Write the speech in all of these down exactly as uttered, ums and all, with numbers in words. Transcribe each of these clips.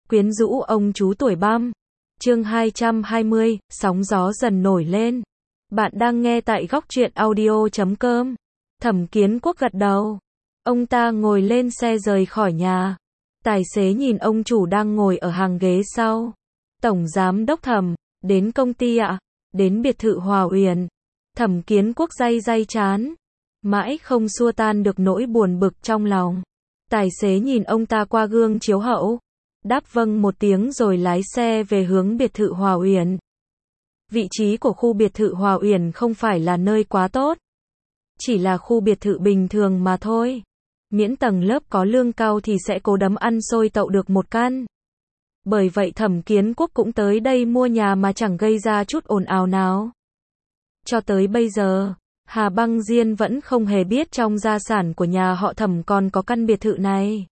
Quyến rũ ông chú tuổi băm. Chương hai trăm hai mươi, sóng gió dần nổi lên. Bạn đang nghe tại góc truyện audio chấm com. Thẩm Kiến Quốc gật đầu. Ông ta ngồi lên xe rời khỏi nhà. Tài xế nhìn ông chủ đang ngồi ở hàng ghế sau. Tổng giám đốc Thẩm, đến công ty ạ? À? Đến biệt thự Hòa Uyển. Thẩm Kiến Quốc day day chán. Mãi không xua tan được nỗi buồn bực trong lòng. Tài xế nhìn ông ta qua gương chiếu hậu. Đáp vâng một tiếng rồi lái xe về hướng biệt thự Hòa Uyển. Vị trí của khu biệt thự Hòa Uyển không phải là nơi quá tốt. Chỉ là khu biệt thự bình thường mà thôi. Miễn tầng lớp có lương cao thì sẽ cố đấm ăn xôi tậu được một căn. Bởi vậy Thẩm Kiến Quốc cũng tới đây mua nhà mà chẳng gây ra chút ồn ào nào. Cho tới bây giờ, Hà Băng Diên vẫn không hề biết trong gia sản của nhà họ Thẩm còn có căn biệt thự này.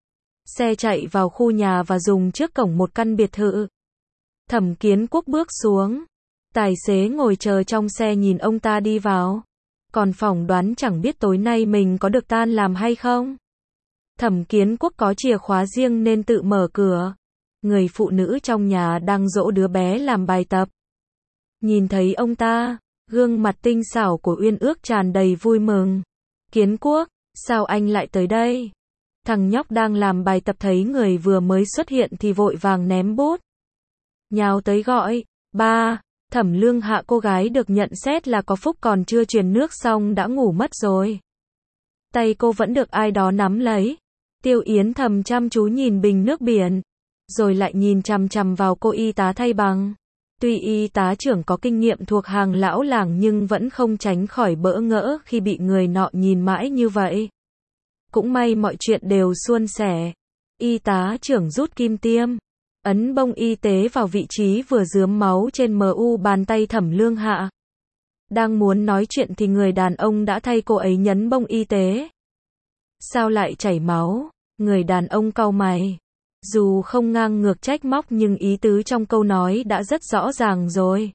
Xe chạy vào khu nhà và dừng trước cổng một căn biệt thự. Thẩm Kiến Quốc bước xuống. Tài xế ngồi chờ trong xe nhìn ông ta đi vào. Còn phỏng đoán chẳng biết tối nay mình có được tan làm hay không. Thẩm Kiến Quốc có chìa khóa riêng nên tự mở cửa. Người phụ nữ trong nhà đang dỗ đứa bé làm bài tập. Nhìn thấy ông ta, gương mặt tinh xảo của Uyên Ước tràn đầy vui mừng. Kiến Quốc, sao anh lại tới đây? Thằng nhóc đang làm bài tập thấy người vừa mới xuất hiện thì vội vàng ném bút. Nhào tới gọi, ba. Thẩm Lương Hạ, cô gái được nhận xét là có phúc còn chưa truyền nước xong đã ngủ mất rồi. Tay cô vẫn được ai đó nắm lấy. Tiêu Yến thầm chăm chú nhìn bình nước biển, rồi lại nhìn chằm chằm vào cô y tá thay bằng. Tuy y tá trưởng có kinh nghiệm thuộc hàng lão làng nhưng vẫn không tránh khỏi bỡ ngỡ khi bị người nọ nhìn mãi như vậy. Cũng may mọi chuyện đều suôn sẻ. Y tá trưởng rút kim tiêm, ấn bông y tế vào vị trí vừa rướm máu trên mu bàn tay Thẩm Lương Hạ. Đang muốn nói chuyện thì người đàn ông đã thay cô ấy nhấn bông y tế. Sao lại chảy máu? Người đàn ông cau mày. Dù không ngang ngược trách móc nhưng ý tứ trong câu nói đã rất rõ ràng rồi.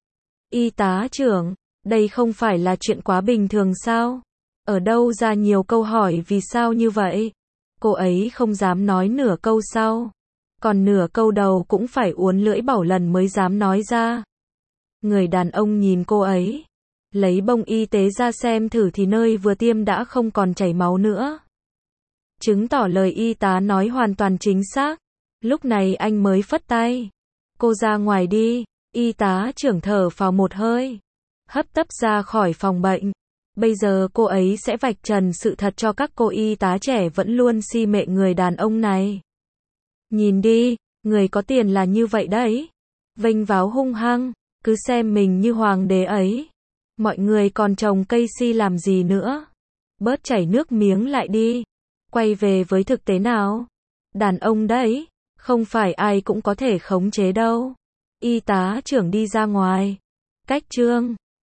Y tá trưởng, đây không phải là chuyện quá bình thường sao? Ở đâu ra nhiều câu hỏi vì sao như vậy? Cô ấy không dám nói nửa câu sau. Còn nửa câu đầu cũng phải uốn lưỡi bảo lần mới dám nói ra. Người đàn ông nhìn cô ấy. Lấy bông y tế ra xem thử thì nơi vừa tiêm đã không còn chảy máu nữa. Chứng tỏ lời y tá nói hoàn toàn chính xác. Lúc này anh mới phất tay. Cô ra ngoài đi. Y tá trưởng thở phào một hơi. Hấp tấp ra khỏi phòng bệnh. Bây giờ cô ấy sẽ vạch trần sự thật cho các cô y tá trẻ vẫn luôn si mệ người đàn ông này. Nhìn đi, người có tiền là như vậy đấy. Vênh váo hung hăng, cứ xem mình như hoàng đế ấy. Mọi người còn trồng cây si làm gì nữa. Bớt chảy nước miếng lại đi. Quay về với thực tế nào. Đàn ông đấy, không phải ai cũng có thể khống chế đâu. Y tá trưởng đi ra ngoài. Cách chương